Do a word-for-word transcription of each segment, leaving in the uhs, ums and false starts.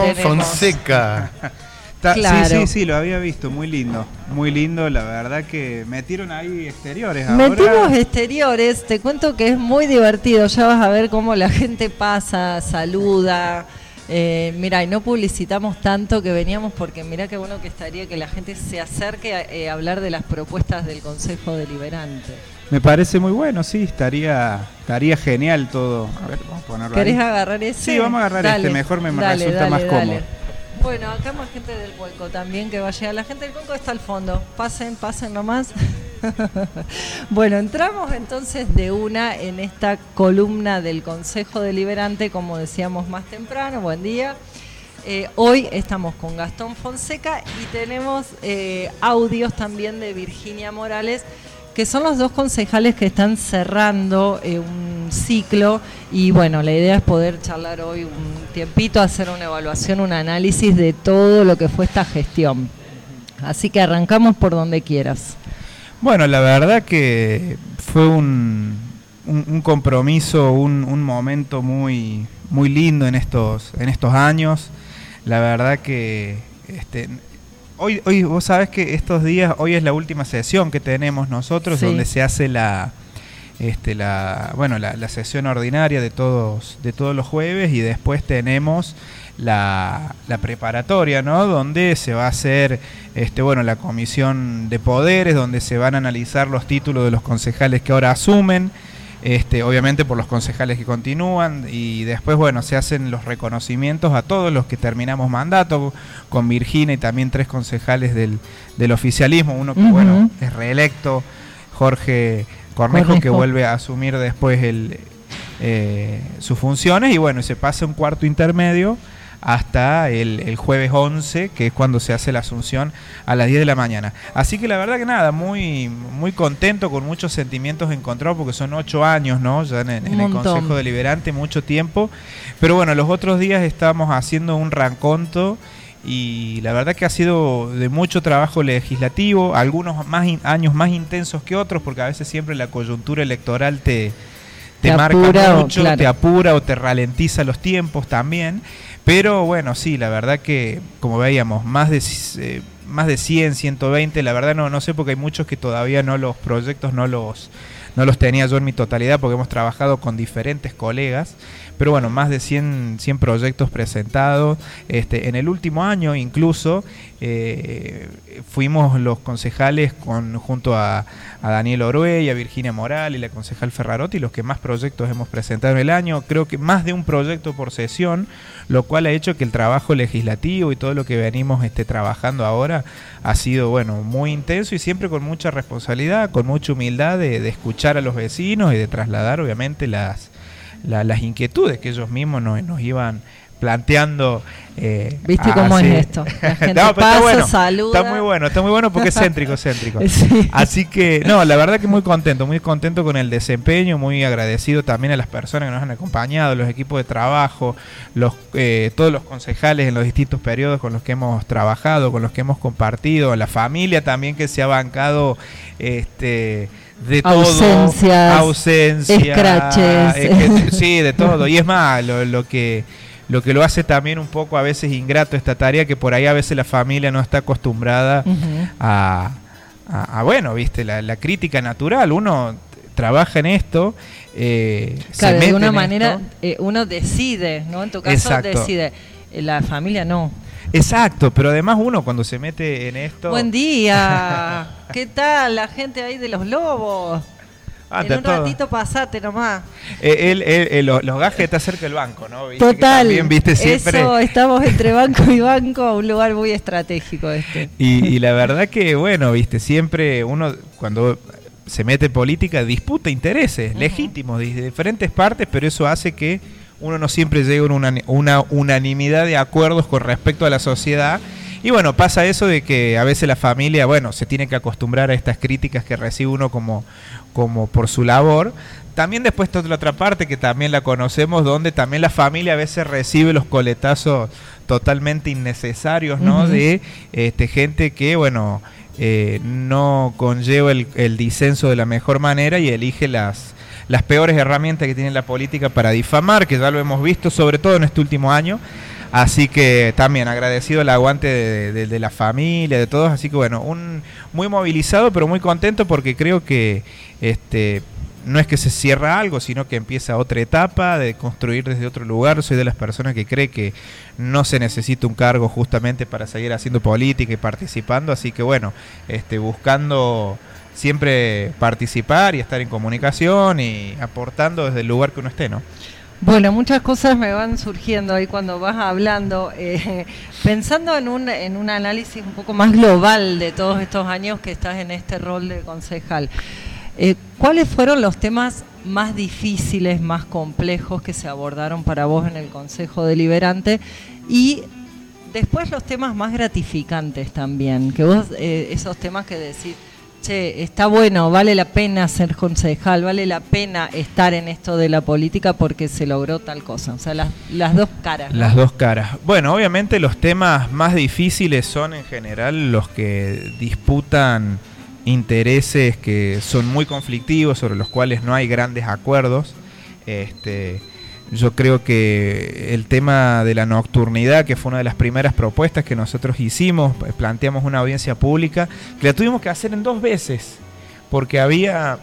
Fonseca. Ta, claro. Sí, sí, sí, lo había visto, muy lindo, muy lindo, la verdad que metieron ahí exteriores ahora. Metimos exteriores, te cuento que es muy divertido, ya vas a ver cómo la gente pasa, saluda. Eh, mira, y no publicitamos tanto que veníamos porque mira qué bueno que estaría que la gente se acerque a eh, hablar de las propuestas del Consejo Deliberante. Me parece muy bueno, sí, estaría estaría genial todo. A ver, vamos a ponerlo ¿Querés ahí. agarrar ese? Sí, vamos a agarrar dale, este, mejor me, me dale, resulta dale, más dale. cómodo. Bueno, acá más gente del Cuenco también que va a llegar. La gente del Cuenco está al fondo. Pasen, pasen nomás. Bueno, entramos entonces de una en esta columna del Consejo Deliberante, como decíamos más temprano. Buen día. Eh, hoy estamos con Gastón Fonseca y tenemos eh, audios también de Virginia Morales, que son los dos concejales que están cerrando eh, un ciclo y bueno, la idea es poder charlar hoy un tiempito, hacer una evaluación, un análisis de todo lo que fue esta gestión. Así que arrancamos por donde quieras. Bueno, la verdad que fue un, un, un compromiso, un, un momento muy, muy lindo en estos, en estos años. La verdad que este, hoy, hoy vos sabés que estos días, hoy es la última sesión que tenemos nosotros, sí, donde se hace la, este, la, bueno, la, la sesión ordinaria de todos, de todos los jueves, y después tenemos la, la preparatoria, ¿no? Donde se va a hacer, este, bueno, la comisión de poderes, donde se van a analizar los títulos de los concejales que ahora asumen. Este, obviamente por los concejales que continúan, y después bueno, se hacen los reconocimientos a todos los que terminamos mandato, con Virginia y también tres concejales del, del oficialismo, uno que uh-huh. bueno, es reelecto, Jorge Cornejo, Cornejo, que vuelve a asumir después el, eh, sus funciones, y bueno, se pasa un cuarto intermedio hasta el, el jueves once, que es cuando se hace la asunción a las diez de la mañana. Así que la verdad que nada, muy muy contento, con muchos sentimientos encontrados, porque son ocho años, ¿no? Ya en, en el Consejo Deliberante, mucho tiempo. Pero bueno, los otros días estamos haciendo un raconto, y la verdad que ha sido de mucho trabajo legislativo, algunos más in, años más intensos que otros, porque a veces siempre la coyuntura electoral te, te, te marca apura, mucho, claro, te apura o te ralentiza los tiempos también. Pero bueno, sí, la verdad que, como veíamos, más de eh, más de cien, ciento veinte, la verdad no no sé, porque hay muchos que todavía no, los proyectos no los no los tenía yo en mi totalidad, porque hemos trabajado con diferentes colegas, pero bueno, más de cien, cien proyectos presentados. Este, en el último año incluso eh, fuimos los concejales con, junto a, a Daniel Orué y a Virginia Moral y la concejal Ferrarotti, los que más proyectos hemos presentado en el año, creo que más de un proyecto por sesión, lo cual ha hecho que el trabajo legislativo y todo lo que venimos este, trabajando ahora ha sido bueno, muy intenso, y siempre con mucha responsabilidad, con mucha humildad de, de escuchar a los vecinos y de trasladar obviamente las, la, las inquietudes que ellos mismos nos, nos iban planteando. Eh, ¿Viste cómo es esto? La gente no, pasa, está bueno, saluda. Está muy bueno, está muy bueno porque es céntrico, céntrico. Sí. Así que, no, la verdad que muy contento, muy contento con el desempeño, muy agradecido también a las personas que nos han acompañado, los equipos de trabajo, los eh, todos los concejales en los distintos periodos con los que hemos trabajado, con los que hemos compartido, la familia también que se ha bancado este de todo, ausencias, ausencia, escraches. Eh, que, sí, de todo. Y es más, lo, lo que lo que lo hace también un poco a veces ingrato esta tarea, que por ahí a veces la familia no está acostumbrada uh-huh. a, a, a, bueno, viste, la, la crítica natural. Uno trabaja en esto, eh, claro, se mete de una en manera esto. Eh, uno decide, ¿no? En tu caso Exacto. decide, la familia no. Exacto, pero además uno cuando se mete en esto... Buen día, ¿qué tal la gente ahí de los lobos? Ah, en un todo. ratito pasate nomás. Eh, él, él, él, los, los gajes está cerca del banco, ¿no? ¿Viste? Total, que también, ¿viste? Siempre... eso, estamos entre banco y banco, un lugar muy estratégico este. Y, y la verdad que, bueno, viste, siempre uno cuando se mete en política disputa intereses uh-huh. legítimos de diferentes partes, pero eso hace que uno no siempre llegue a una, una unanimidad de acuerdos con respecto a la sociedad. Y bueno, pasa eso de que a veces la familia, bueno, se tiene que acostumbrar a estas críticas que recibe uno como, como por su labor. También después está la otra parte que también la conocemos, donde también la familia a veces recibe los coletazos totalmente innecesarios, ¿no? Uh-huh. De este, gente que, bueno, eh, no conlleva el, el disenso de la mejor manera y elige las... las peores herramientas que tiene la política para difamar, que ya lo hemos visto, sobre todo en este último año. Así que también agradecido el aguante de, de, de la familia, de todos. Así que bueno, un muy movilizado, pero muy contento porque creo que este no es que se cierra algo, sino que empieza otra etapa de construir desde otro lugar. Soy de las personas que cree que no se necesita un cargo justamente para seguir haciendo política y participando. Así que bueno, este buscando siempre participar y estar en comunicación y aportando desde el lugar que uno esté, ¿no? Bueno, muchas cosas me van surgiendo ahí cuando vas hablando, eh, pensando en un, en un análisis un poco más global de todos estos años que estás en este rol de concejal. Eh, ¿Cuáles fueron los temas más difíciles, más complejos que se abordaron para vos en el Consejo Deliberante? Y después los temas más gratificantes también, que vos, eh, esos temas que decís, che, está bueno, vale la pena ser concejal, vale la pena estar en esto de la política porque se logró tal cosa. O sea, las, las dos caras, ¿no? Las dos caras. Bueno, obviamente los temas más difíciles son en general los que disputan intereses que son muy conflictivos, sobre los cuales no hay grandes acuerdos. Este... Yo creo que el tema de la nocturnidad, que fue una de las primeras propuestas que nosotros hicimos, planteamos una audiencia pública, que la tuvimos que hacer en dos veces, porque había,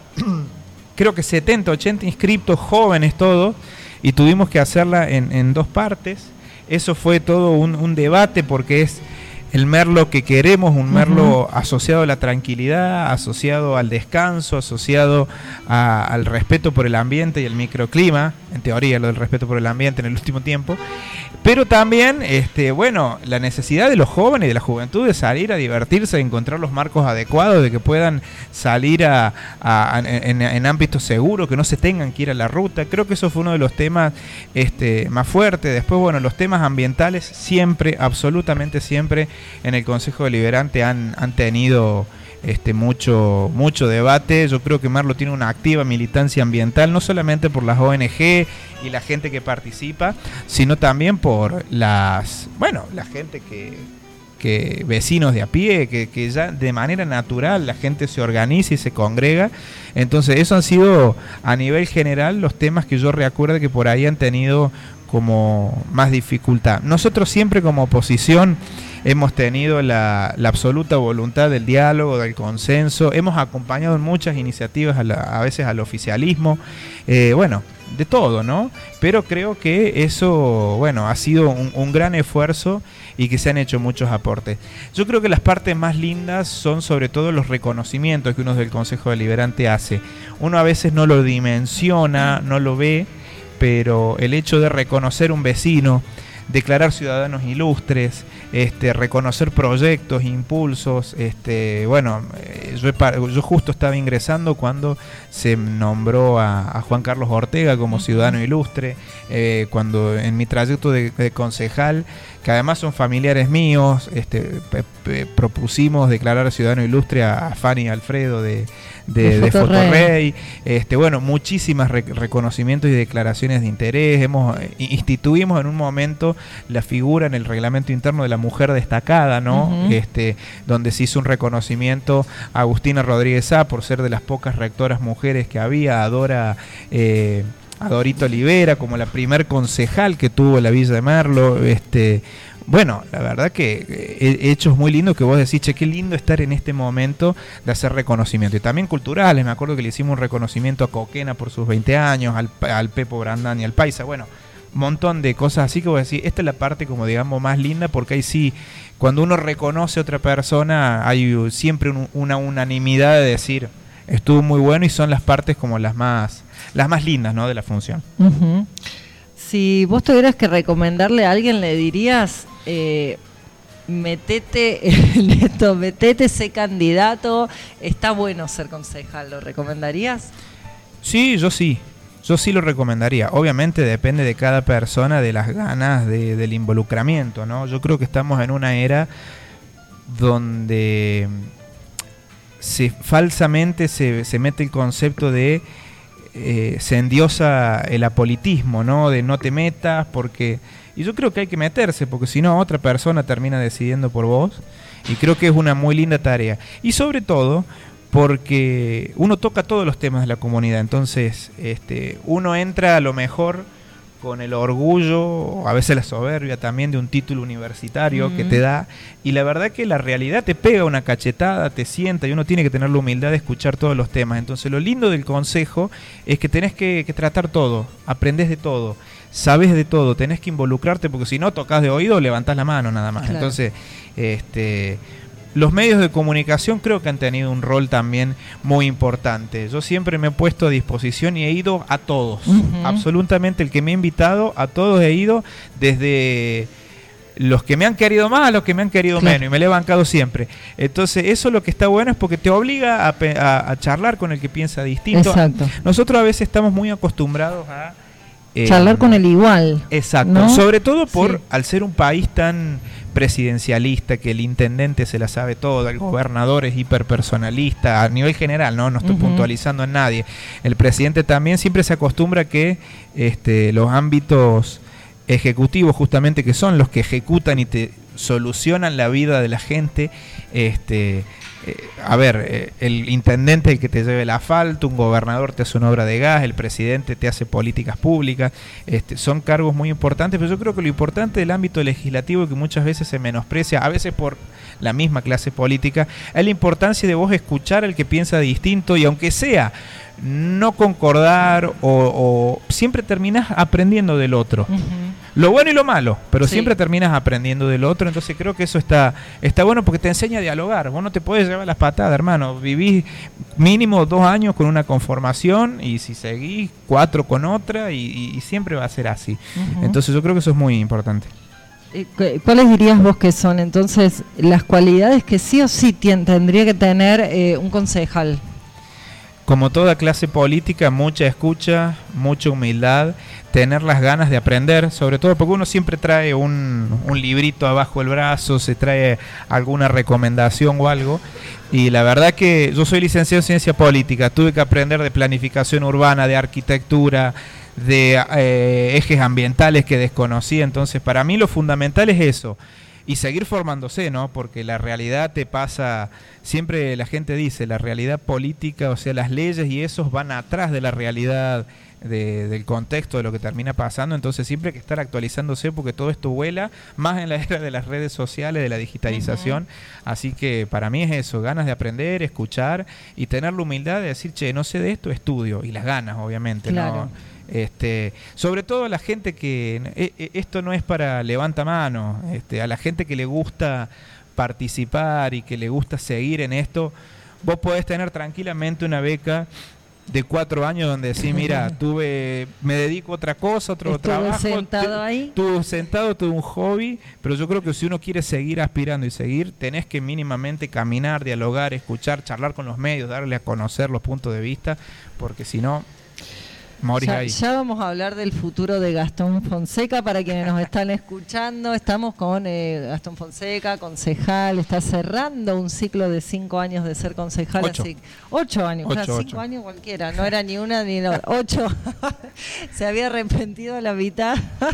creo que setenta, ochenta inscriptos, jóvenes todos, y tuvimos que hacerla en, en dos partes. Eso fue todo un, un debate, porque es el Merlo que queremos, un Merlo uh-huh. asociado a la tranquilidad, asociado al descanso, asociado a, al respeto por el ambiente y el microclima, en teoría lo del respeto por el ambiente en el último tiempo, pero también, este, bueno, la necesidad de los jóvenes y de la juventud de salir a divertirse, de encontrar los marcos adecuados, de que puedan salir a, a, a, en, en ámbitos seguros, que no se tengan que ir a la ruta. Creo que eso fue uno de los temas este, más fuertes. Después, bueno, los temas ambientales siempre, absolutamente siempre, en el Consejo Deliberante han, han tenido este, mucho, mucho debate. Yo creo que Merlo tiene una activa militancia ambiental, no solamente por las O N G y la gente que participa, sino también por las, bueno, la gente que, que vecinos de a pie, que, que ya de manera natural la gente se organiza y se congrega. Entonces, eso han sido a nivel general los temas que yo recuerdo que por ahí han tenido como más dificultad. Nosotros siempre como oposición hemos tenido la, la absoluta voluntad del diálogo, del consenso, hemos acompañado en muchas iniciativas a, la, a veces al oficialismo, eh, bueno, de todo, ¿no? Pero creo que eso, bueno, ha sido un, un gran esfuerzo y que se han hecho muchos aportes. Yo creo que las partes más lindas son sobre todo los reconocimientos que uno del Consejo Deliberante hace. Uno a veces no lo dimensiona, no lo ve, pero el hecho de reconocer un vecino, declarar ciudadanos ilustres, este, reconocer proyectos, impulsos, este, bueno, eh, yo, yo justo estaba ingresando cuando se nombró a, a Juan Carlos Ortega como ciudadano ilustre, eh, cuando en mi trayecto de, de concejal, que además son familiares míos, este, pe, pe, propusimos declarar ciudadano ilustre a, a Fanny Alfredo de, de, de Fotorrey, este, bueno, muchísimas re, reconocimientos y declaraciones de interés. Hemos instituimos en un momento la figura en el reglamento interno de la mujer destacada, ¿no? Uh-huh. Este, donde se hizo un reconocimiento a Agustina Rodríguez Sá por ser de las pocas rectoras mujeres que había, a Dora eh, a Dorito Olivera como la primer concejal que tuvo la Villa de Merlo. Este, bueno, la verdad que he hechos muy lindos que vos decís, che, qué lindo estar en este momento de hacer reconocimiento. Y también culturales, me acuerdo que le hicimos un reconocimiento a Coquena por sus veinte años, al, al Pepo Brandán y al Paisa, bueno, un montón de cosas así que vos decís, esta es la parte como digamos más linda, porque ahí sí, cuando uno reconoce a otra persona, hay siempre un, una unanimidad de decir, estuvo muy bueno, y son las partes como las más las más lindas, ¿no?, de la función. Uh-huh. Si vos tuvieras que recomendarle a alguien, le dirías, eh, metete en esto, metete ese candidato, está bueno ser concejal, ¿lo recomendarías? Sí, yo sí, yo sí lo recomendaría. Obviamente depende de cada persona, de las ganas, de, del involucramiento, ¿no? Yo creo que estamos en una era donde se, falsamente se, se mete el concepto de eh, se endiosa el apolitismo, ¿no? De no te metas porque... Y yo creo que hay que meterse, porque si no otra persona termina decidiendo por vos, y creo que es una muy linda tarea. Y sobre todo porque uno toca todos los temas de la comunidad, entonces este, uno entra a lo mejor con el orgullo, a veces la soberbia también de un título universitario mm. que te da, y la verdad que la realidad te pega una cachetada, te sienta, y uno tiene que tener la humildad de escuchar todos los temas. Entonces lo lindo del consejo es que tenés que, que tratar todo, aprendés de todo, sabes de todo, tenés que involucrarte, porque si no tocas de oído, levantás la mano nada más. Claro. Entonces, este... los medios de comunicación creo que han tenido un rol también muy importante. Yo siempre me he puesto a disposición y he ido a todos. Uh-huh. Absolutamente el que me ha invitado, a todos he ido, desde los que me han querido más a los que me han querido claro. menos, y me lo he bancado siempre. Entonces eso lo que está bueno es porque te obliga a, a, a charlar con el que piensa distinto. Exacto. Nosotros a veces estamos muy acostumbrados a... Eh, charlar con el igual. Exacto, ¿no? Sobre todo por sí. al ser un país tan presidencialista, que el intendente se la sabe toda, el gobernador es hiperpersonalista a nivel general, no, no estoy uh-huh. puntualizando en nadie. El presidente también siempre se acostumbra que este, los ámbitos ejecutivos, justamente, que son los que ejecutan y te solucionan la vida de la gente, este Eh, a ver, eh, el intendente es el que te lleva el asfalto, un gobernador te hace una obra de gas, el presidente te hace políticas públicas, este, son cargos muy importantes, pero yo creo que lo importante del ámbito legislativo, que muchas veces se menosprecia, a veces por la misma clase política, es la importancia de vos escuchar al que piensa distinto, y aunque sea no concordar, o, o siempre terminás aprendiendo del otro. Uh-huh. Lo bueno y lo malo, pero sí. siempre terminas aprendiendo del otro. Entonces creo que eso está está bueno, porque te enseña a dialogar. Vos no te podés llevar las patadas, hermano. Vivís mínimo dos años con una conformación, y si seguís, cuatro con otra, y, y, y siempre va a ser así. Uh-huh. Entonces yo creo que eso es muy importante. ¿Cuáles dirías vos que son entonces las cualidades que sí o sí tien, tendría que tener eh, un concejal? Como toda clase política, mucha escucha, mucha humildad, tener las ganas de aprender, sobre todo porque uno siempre trae un, un librito abajo el brazo, se trae alguna recomendación o algo, y la verdad que yo soy licenciado en ciencia política, tuve que aprender de planificación urbana, de arquitectura, de eh, ejes ambientales que desconocía. Entonces para mí lo fundamental es eso, y seguir formándose, ¿no? Porque la realidad te pasa, siempre la gente dice, la realidad política, o sea, las leyes y esos van atrás de la realidad de, del contexto de lo que termina pasando. Entonces siempre hay que estar actualizándose, porque todo esto vuela, más en la era de las redes sociales, de la digitalización. Uh-huh. Así que para mí es eso, ganas de aprender, escuchar, y tener la humildad de decir, che, no sé de esto, estudio, y las ganas, obviamente, claro. ¿no? Este, sobre todo a la gente que eh, esto no es para levanta mano, este, a la gente que le gusta participar y que le gusta seguir en esto, vos podés tener tranquilamente una beca de cuatro años donde decís, mira, tuve, me dedico a otra cosa, otro Estuve trabajo, sentado ahí. Tuve sentado, tuve un hobby, pero yo creo que si uno quiere seguir aspirando y seguir, tenés que mínimamente caminar, dialogar, escuchar, charlar con los medios, darle a conocer los puntos de vista, porque si no... Ya, ya vamos a hablar del futuro de Gastón Fonseca para quienes nos están escuchando. Estamos con eh, Gastón Fonseca, concejal, está cerrando un ciclo de cinco años de ser concejal. Ocho, así, ocho años, ocho, claro, cinco ocho. años cualquiera, no era ni una ni la ocho. Se había arrepentido a la mitad.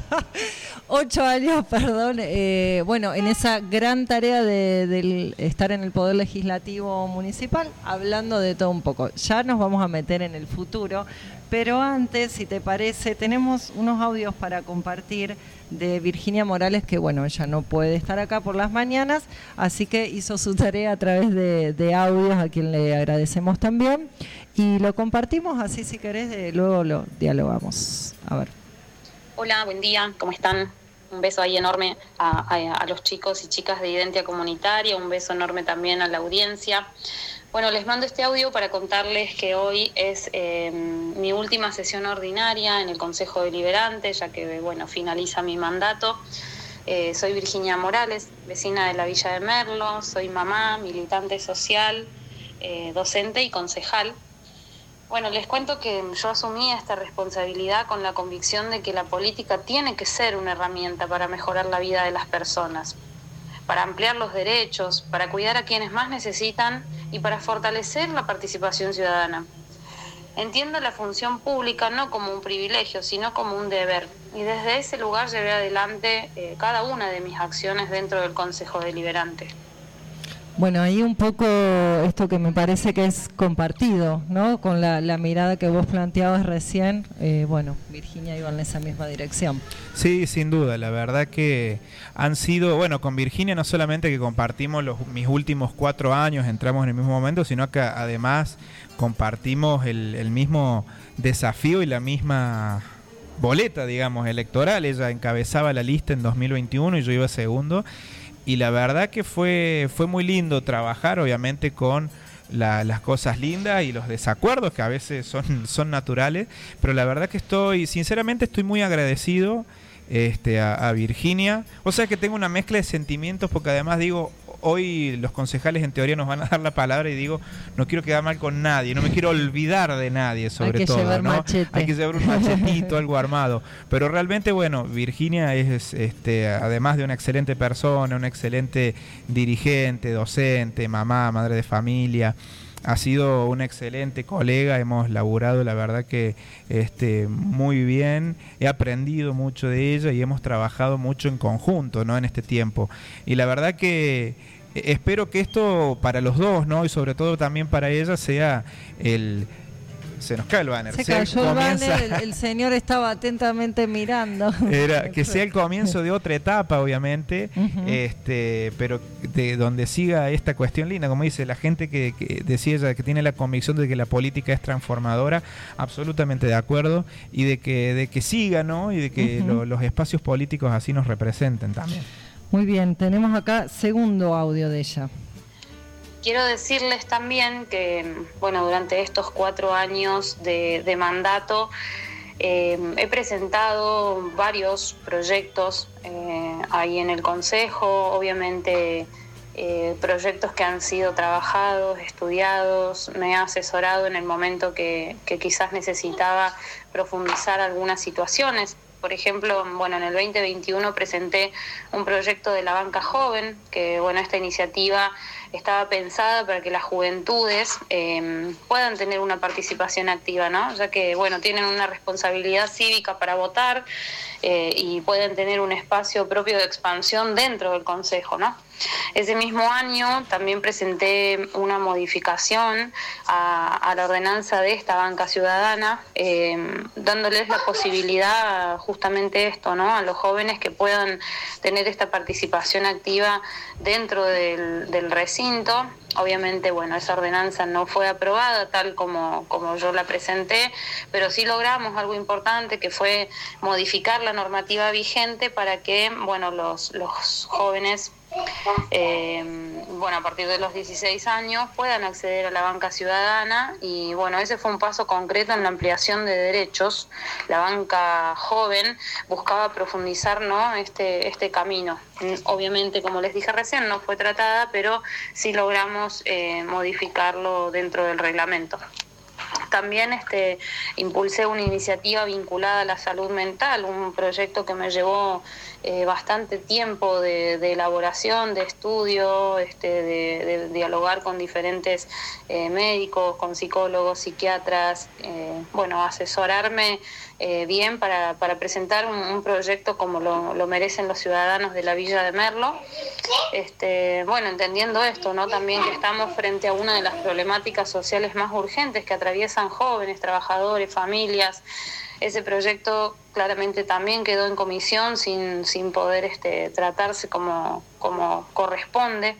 Ocho años, perdón. Eh, bueno, en esa gran tarea de, de estar en el Poder Legislativo Municipal, hablando de todo un poco. Ya nos vamos a meter en el futuro. Pero antes, si te parece, tenemos unos audios para compartir de Virginia Morales, que bueno, ella no puede estar acá por las mañanas, así que hizo su tarea a través de, de audios, a quien le agradecemos también, y lo compartimos, así si querés, de, luego lo dialogamos. A ver. Hola, buen día, ¿cómo están? Un beso ahí enorme a, a, a los chicos y chicas de Identia Comunitaria, un beso enorme también a la audiencia. Bueno, les mando este audio para contarles que hoy es eh, mi última sesión ordinaria en el Consejo Deliberante, ya que, bueno, finaliza mi mandato. Eh, soy Virginia Morales, vecina de la Villa de Merlo, soy mamá, militante social, eh, docente y concejal. Bueno, les cuento que yo asumí esta responsabilidad con la convicción de que la política tiene que ser una herramienta para mejorar la vida de las personas, para ampliar los derechos, para cuidar a quienes más necesitan y para fortalecer la participación ciudadana. Entiendo la función pública no como un privilegio, sino como un deber. Y desde ese lugar llevé adelante eh, cada una de mis acciones dentro del Consejo Deliberante. Bueno, ahí un poco esto que me parece que es compartido, ¿no? Con la, la mirada que vos planteabas recién, eh, bueno, Virginia iba en esa misma dirección. Sí, sin duda, la verdad que han sido, bueno, con Virginia no solamente que compartimos los, mis últimos cuatro años, entramos en el mismo momento, sino que además compartimos el, el mismo desafío y la misma boleta, digamos, electoral. Ella encabezaba la lista en dos mil veintiuno y yo iba segundo. Y la verdad que fue, fue muy lindo trabajar, obviamente, con la, las cosas lindas y los desacuerdos que a veces son, son naturales, pero la verdad que estoy, sinceramente estoy muy agradecido este, a, a Virginia. O sea que tengo una mezcla de sentimientos porque además digo, hoy los concejales en teoría nos van a dar la palabra y digo, no quiero quedar mal con nadie, no me quiero olvidar de nadie, sobre Hay que todo, llevar ¿no? machete. Hay que llevar un machetito, algo armado. Pero realmente, bueno, Virginia es, este, además de una excelente persona, una excelente dirigente, docente, mamá, madre de familia, ha sido una excelente colega, hemos laburado la verdad que este, muy bien, he aprendido mucho de ella y hemos trabajado mucho en conjunto, ¿no? En este tiempo. Y la verdad que espero que esto para los dos, ¿no? Y sobre todo también para ella sea el... Se nos cae el banner. Se sea, cayó comienza... el banner, el, el señor estaba atentamente mirando. Era, que sea el comienzo de otra etapa, obviamente, uh-huh. este, pero de donde siga esta cuestión linda, como dice la gente que, que decía ella, que tiene la convicción de que la política es transformadora, absolutamente de acuerdo, y de que, de que siga, ¿no? Y de que uh-huh. lo, los espacios políticos así nos representen también. Muy bien, tenemos acá segundo audio de ella. Quiero decirles también que, bueno, durante estos cuatro años de, de mandato eh, he presentado varios proyectos eh, ahí en el Consejo, obviamente eh, proyectos que han sido trabajados, estudiados, me he asesorado en el momento que, que quizás necesitaba profundizar algunas situaciones. Por ejemplo, bueno, en el veinte veintiuno presenté un proyecto de la banca joven, que bueno, esta iniciativa estaba pensada para que las juventudes eh, puedan tener una participación activa, ¿no? Ya que, bueno, tienen una responsabilidad cívica para votar eh, y pueden tener un espacio propio de expansión dentro del Consejo, ¿no? Ese mismo año también presenté una modificación a, a la ordenanza de esta banca ciudadana, eh, dándoles la posibilidad justamente esto, ¿no? A los jóvenes que puedan tener esta participación activa dentro del, del recinto. Obviamente, bueno, esa ordenanza no fue aprobada tal como, como yo la presenté, pero sí logramos algo importante que fue modificar la normativa vigente para que, bueno, los, los jóvenes Eh, bueno, a partir de los dieciséis años puedan acceder a la banca ciudadana y bueno, ese fue un paso concreto en la ampliación de derechos. La banca joven buscaba profundizar, ¿no? este, este camino. Obviamente, como les dije recién, no fue tratada, pero sí logramos eh, modificarlo dentro del reglamento. También este, impulsé una iniciativa vinculada a la salud mental, un proyecto que me llevó eh, bastante tiempo de, de elaboración, de estudio, este, de, de dialogar con diferentes eh, médicos, con psicólogos, psiquiatras, eh, bueno, asesorarme eh, bien para, para presentar un, un proyecto como lo, lo merecen los ciudadanos de la Villa de Merlo. Este, bueno, entendiendo esto, ¿no? También que estamos frente a una de las problemáticas sociales más urgentes que atraviesan jóvenes, trabajadores, familias. Ese proyecto claramente también quedó en comisión sin, sin poder este, tratarse como, como corresponde.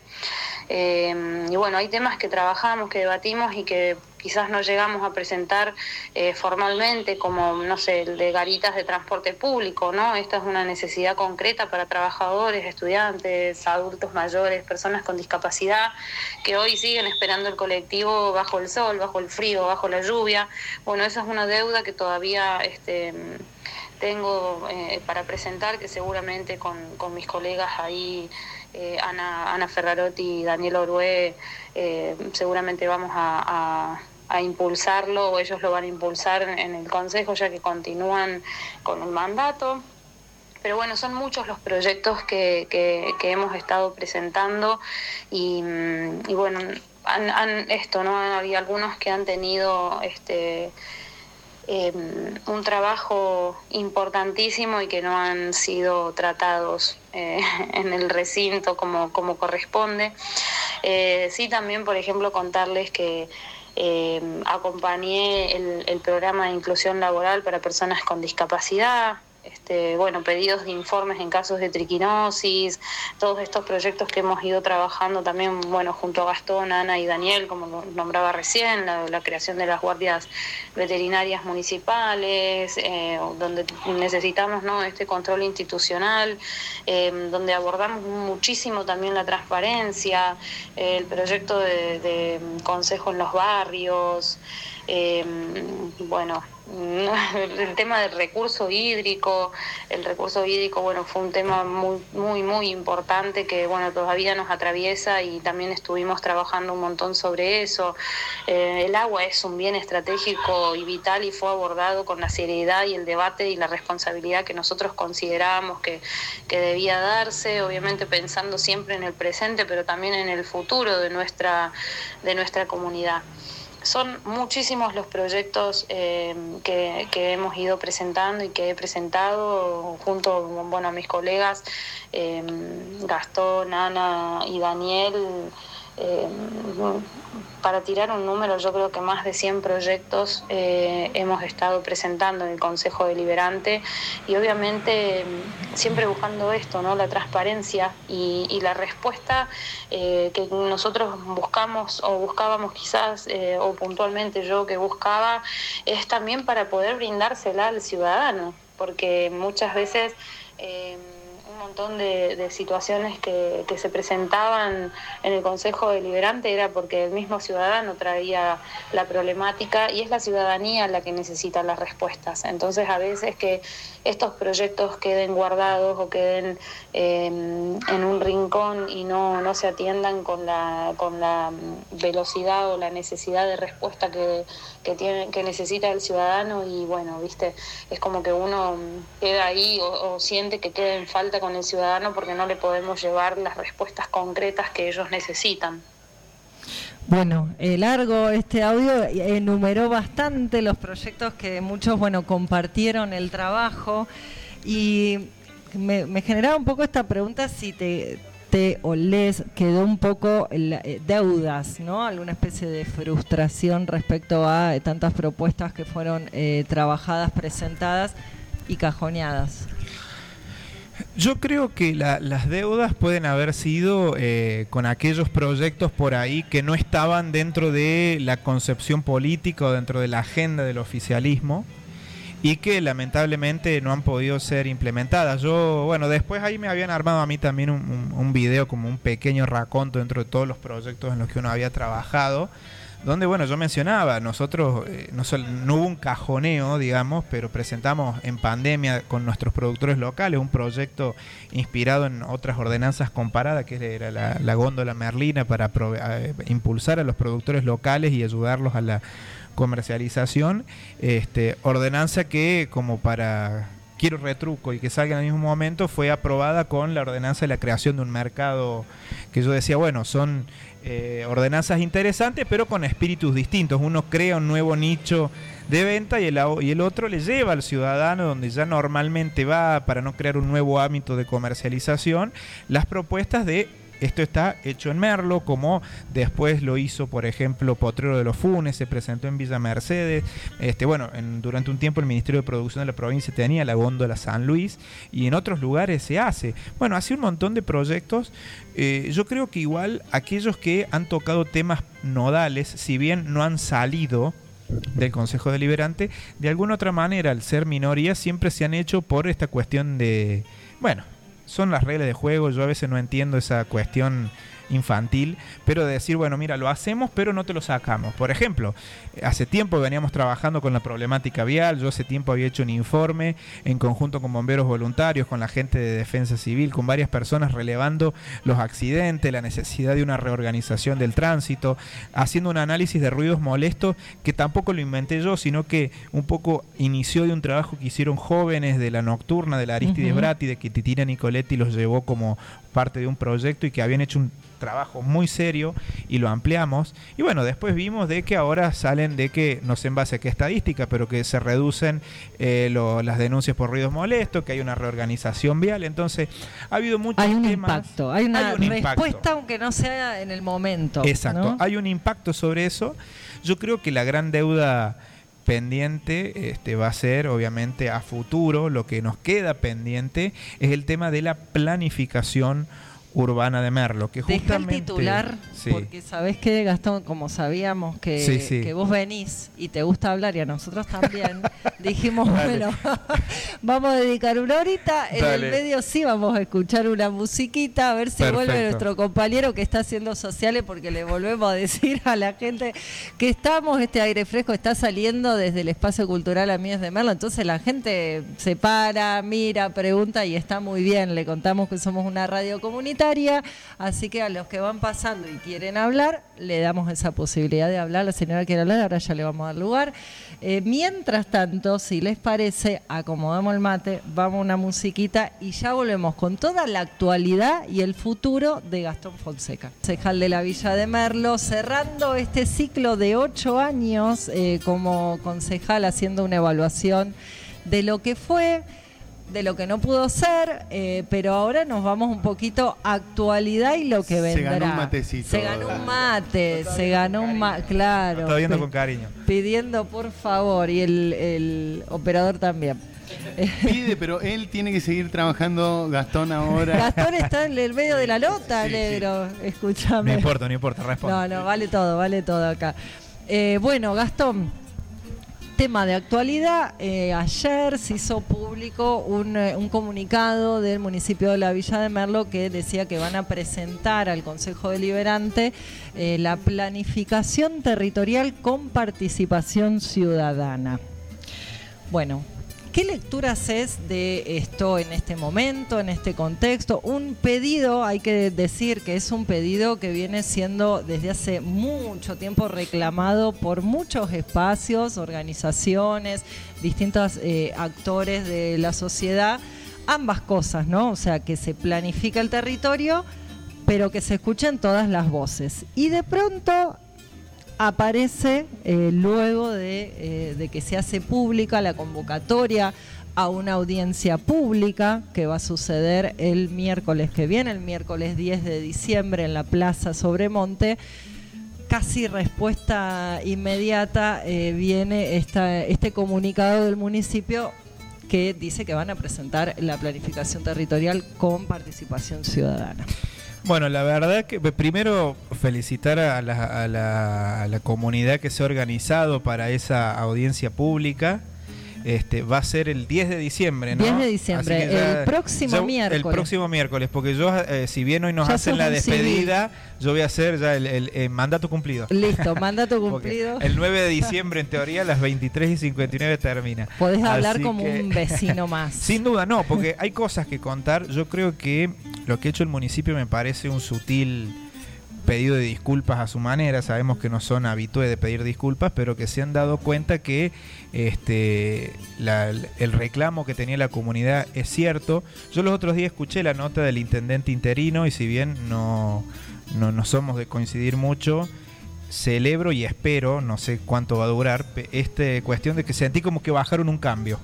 Eh, y bueno, hay temas que trabajamos, que debatimos y que quizás no llegamos a presentar eh, formalmente, como, no sé, el de garitas de transporte público, ¿no? Esta es una necesidad concreta para trabajadores, estudiantes, adultos mayores, personas con discapacidad, que hoy siguen esperando el colectivo bajo el sol, bajo el frío, bajo la lluvia. Bueno, esa es una deuda que todavía este, tengo eh, para presentar, que seguramente con, con mis colegas ahí, eh, Ana, Ana Ferrarotti y Daniel Orué, eh, seguramente vamos a... a a impulsarlo, o ellos lo van a impulsar en, en el Consejo, ya que continúan con el mandato. Pero bueno, son muchos los proyectos que, que, que hemos estado presentando y, y bueno, han, han esto, ¿no? Hay algunos que han tenido este eh, un trabajo importantísimo y que no han sido tratados eh, en el recinto como, como corresponde. Eh, sí, también, por ejemplo, contarles que eh, acompañé el, el programa de inclusión laboral para personas con discapacidad. Este, bueno, pedidos de informes en casos de triquinosis, todos estos proyectos que hemos ido trabajando también, bueno, junto a Gastón, Ana y Daniel, como lo nombraba recién, la, la creación de las guardias veterinarias municipales, eh, donde necesitamos, ¿no?, este control institucional, eh, donde abordamos muchísimo también la transparencia, eh, el proyecto de, de consejo en los barrios, eh, bueno, el tema del recurso hídrico, el recurso hídrico, bueno, fue un tema muy, muy, muy importante que, bueno, todavía nos atraviesa y también estuvimos trabajando un montón sobre eso. Eh, el agua es un bien estratégico y vital y fue abordado con la seriedad y el debate y la responsabilidad que nosotros considerábamos que, que debía darse, obviamente pensando siempre en el presente, pero también en el futuro de nuestra, de nuestra comunidad. Son muchísimos los proyectos eh, que, que hemos ido presentando y que he presentado junto, bueno, a mis colegas eh, Gastón, Ana y Daniel. Eh, para tirar un número, yo creo que más de cien proyectos eh, hemos estado presentando en el Consejo Deliberante y obviamente siempre buscando esto, ¿no?, la transparencia y, y la respuesta eh, que nosotros buscamos o buscábamos quizás eh, o puntualmente yo que buscaba es también para poder brindársela al ciudadano, porque muchas veces eh, un montón de, de situaciones que, que se presentaban en el Consejo Deliberante era porque el mismo ciudadano traía la problemática y es la ciudadanía la que necesita las respuestas. Entonces, a veces que estos proyectos queden guardados o queden eh, en un rincón y no, no se atiendan con la, con la velocidad o la necesidad de respuesta que, que, tiene, que necesita el ciudadano y bueno, viste, es como que uno queda ahí o, o siente que queda en falta con el ciudadano porque no le podemos llevar las respuestas concretas que ellos necesitan. Bueno, eh, largo este audio, enumeró bastante los proyectos que muchos, bueno, compartieron el trabajo y me, me generaba un poco esta pregunta si te, te o les quedó un poco la, eh, deudas, ¿no? Alguna especie de frustración respecto a eh, tantas propuestas que fueron eh, trabajadas, presentadas y cajoneadas. Yo creo que la, las deudas pueden haber sido eh, con aquellos proyectos por ahí que no estaban dentro de la concepción política o dentro de la agenda del oficialismo y que lamentablemente no han podido ser implementadas. Yo, bueno, después ahí me habían armado a mí también un, un, un video como un pequeño raconto dentro de todos los proyectos en los que uno había trabajado, donde, bueno, yo mencionaba, nosotros eh, no, sol, no hubo un cajoneo, digamos, pero presentamos en pandemia con nuestros productores locales un proyecto inspirado en otras ordenanzas comparadas, que era la, la góndola Merlina, para pro, a, impulsar a los productores locales y ayudarlos a la comercialización. Este, ordenanza que, como para... quiero retruco y que salga en el mismo momento, fue aprobada con la ordenanza de la creación de un mercado que yo decía, bueno, son eh, ordenanzas interesantes pero con espíritus distintos. Uno crea un nuevo nicho de venta y el, y el otro le lleva al ciudadano donde ya normalmente va, para no crear un nuevo ámbito de comercialización, las propuestas de esto está hecho en Merlo, como después lo hizo, por ejemplo, Potrero de los Funes, se presentó en Villa Mercedes. Este, bueno, en, durante un tiempo el Ministerio de Producción de la provincia tenía la góndola San Luis y en otros lugares se hace. Bueno, hace un montón de proyectos. Eh, yo creo que igual aquellos que han tocado temas nodales, si bien no han salido del Consejo Deliberante, de alguna otra manera, al ser minoría, siempre se han hecho por esta cuestión de, bueno, son las reglas de juego. Yo a veces no entiendo esa cuestión infantil, pero de decir, bueno, mira, lo hacemos pero no te lo sacamos. Por ejemplo, hace tiempo veníamos trabajando con la problemática vial. Yo hace tiempo había hecho un informe en conjunto con bomberos voluntarios, con la gente de defensa civil, con varias personas relevando los accidentes, la necesidad de una reorganización del tránsito, haciendo un análisis de ruidos molestos que tampoco lo inventé yo, sino que un poco inició de un trabajo que hicieron jóvenes de la Nocturna, de la Aristides uh-huh. Bratti, de que Titina Nicoletti los llevó como parte de un proyecto y que habían hecho un trabajo muy serio y lo ampliamos. Y bueno, después vimos de que ahora salen de que, no sé en base a qué estadística, pero que se reducen eh, lo, las denuncias por ruidos molestos, que hay una reorganización vial. Entonces, ha habido muchos hay un temas. Impacto, hay una hay un respuesta, impacto. Aunque no sea en el momento. Exacto, ¿no? Hay un impacto sobre eso. Yo creo que la gran deuda pendiente este, va a ser, obviamente, a futuro. Lo que nos queda pendiente es el tema de la planificación urbana de Merlo, que justamente... Deja el titular, sí. Porque sabés que, Gastón, como sabíamos que, sí, sí. que vos venís y te gusta hablar y a nosotros también, dijimos, bueno, vamos a dedicar una horita, en Dale. El medio sí vamos a escuchar una musiquita, a ver si Perfecto. Vuelve nuestro compañero que está haciendo sociales, porque le volvemos a decir a la gente que estamos, este aire fresco está saliendo desde el Espacio Cultural Amigas de Merlo, entonces la gente se para, mira, pregunta y está muy bien, le contamos que somos una radio comunitaria. Así que a los que van pasando y quieren hablar, le damos esa posibilidad de hablar. La señora quiere hablar, ahora ya le vamos a dar lugar. Eh, mientras tanto, si les parece, acomodamos el mate, vamos a una musiquita y ya volvemos con toda la actualidad y el futuro de Gastón Fonseca, concejal de la Villa de Merlo, cerrando este ciclo de ocho años eh, como concejal, haciendo una evaluación de lo que fue, de lo que no pudo ser, eh, pero ahora nos vamos un poquito a actualidad y lo que vendrá. Se ganó un matecito. Se ganó un mate, se ganó un mate, claro. Lo está viendo con cariño. Pidiendo por favor, y el, el operador también. Pide, pero él tiene que seguir trabajando, Gastón, ahora. Gastón está en el medio de la lota, sí, negro, sí. Escúchame. No importa, no importa, responde. No, no, vale todo, vale todo acá. Eh, bueno, Gastón, tema de actualidad, eh, ayer se hizo público un, un comunicado del municipio de la Villa de Merlo que decía que van a presentar al Consejo Deliberante eh, la planificación territorial con participación ciudadana. Bueno, ¿qué lectura haces de esto en este momento, en este contexto? Un pedido, hay que decir que es un pedido que viene siendo desde hace mucho tiempo reclamado por muchos espacios, organizaciones, distintos eh, actores de la sociedad. Ambas cosas, ¿no? O sea, que se planifica el territorio, pero que se escuchen todas las voces. Y de pronto aparece eh, luego de, eh, de que se hace pública la convocatoria a una audiencia pública que va a suceder el miércoles que viene, el miércoles diez de diciembre en la Plaza Sobremonte. Casi respuesta inmediata eh, viene esta, este comunicado del municipio que dice que van a presentar la planificación territorial con participación ciudadana. Bueno, la verdad que primero felicitar a la, a, la, a la comunidad que se ha organizado para esa audiencia pública. Este, va a ser el diez de diciembre, ¿no? diez de diciembre, ya, el próximo ya, miércoles. El próximo miércoles, porque yo, eh, si bien hoy nos ya hacen la despedida, civil. Yo voy a hacer ya el, el, el mandato cumplido. Listo, mandato cumplido. El nueve de diciembre, en teoría, a las veintitrés y cincuenta y nueve termina. Podés hablar Así como que, un vecino más. Sin duda, no, porque hay cosas que contar. Yo creo que lo que ha hecho el municipio me parece un sutil pedido de disculpas a su manera. Sabemos que no son habitués de pedir disculpas, pero que se han dado cuenta que este la, el reclamo que tenía la comunidad es cierto. Yo los otros días escuché la nota del intendente interino y si bien no, no, no somos de coincidir mucho, celebro y espero, no sé cuánto va a durar, esta cuestión de que sentí como que bajaron un cambio.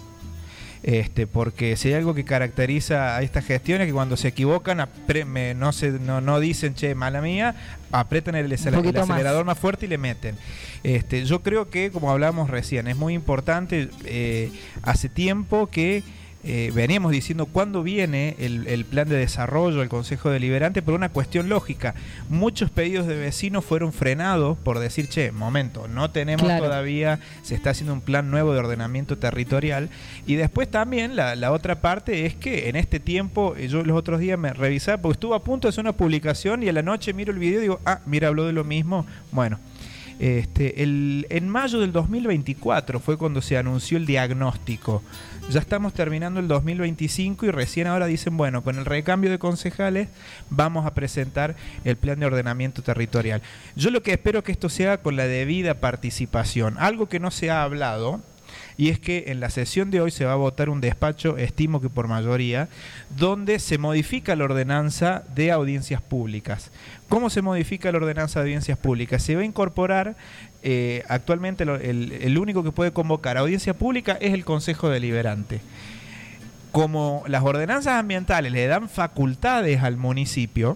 Este, porque si hay algo que caracteriza a esta gestión es que cuando se equivocan apre, me, no, se, no, no dicen che, mala mía, apretan el, el, el acelerador más. más fuerte y le meten. Este, yo creo que, como hablamos recién, es muy importante, eh, hace tiempo que Eh, veníamos diciendo cuándo viene el, el plan de desarrollo del Consejo Deliberante por una cuestión lógica. Muchos pedidos de vecinos fueron frenados por decir, che, momento, no tenemos claro. todavía, se está haciendo un plan nuevo de ordenamiento territorial. Y después también la, la otra parte es que en este tiempo, yo los otros días me revisaba, porque estuve a punto de hacer una publicación y a la noche miro el video y digo, ah, mira, habló de lo mismo. Bueno, este, el, en mayo del dos mil veinticuatro fue cuando se anunció el diagnóstico. Ya estamos terminando el dos mil veinticinco y recién ahora dicen, bueno, con el recambio de concejales vamos a presentar el plan de ordenamiento territorial. Yo lo que espero que esto sea con la debida participación. Algo que no se ha hablado y es que en la sesión de hoy se va a votar un despacho, estimo que por mayoría, donde se modifica la ordenanza de audiencias públicas. ¿Cómo se modifica la ordenanza de audiencias públicas? Se va a incorporar, eh, actualmente el, el, el único que puede convocar audiencia pública es el Consejo Deliberante. Como las ordenanzas ambientales le dan facultades al municipio,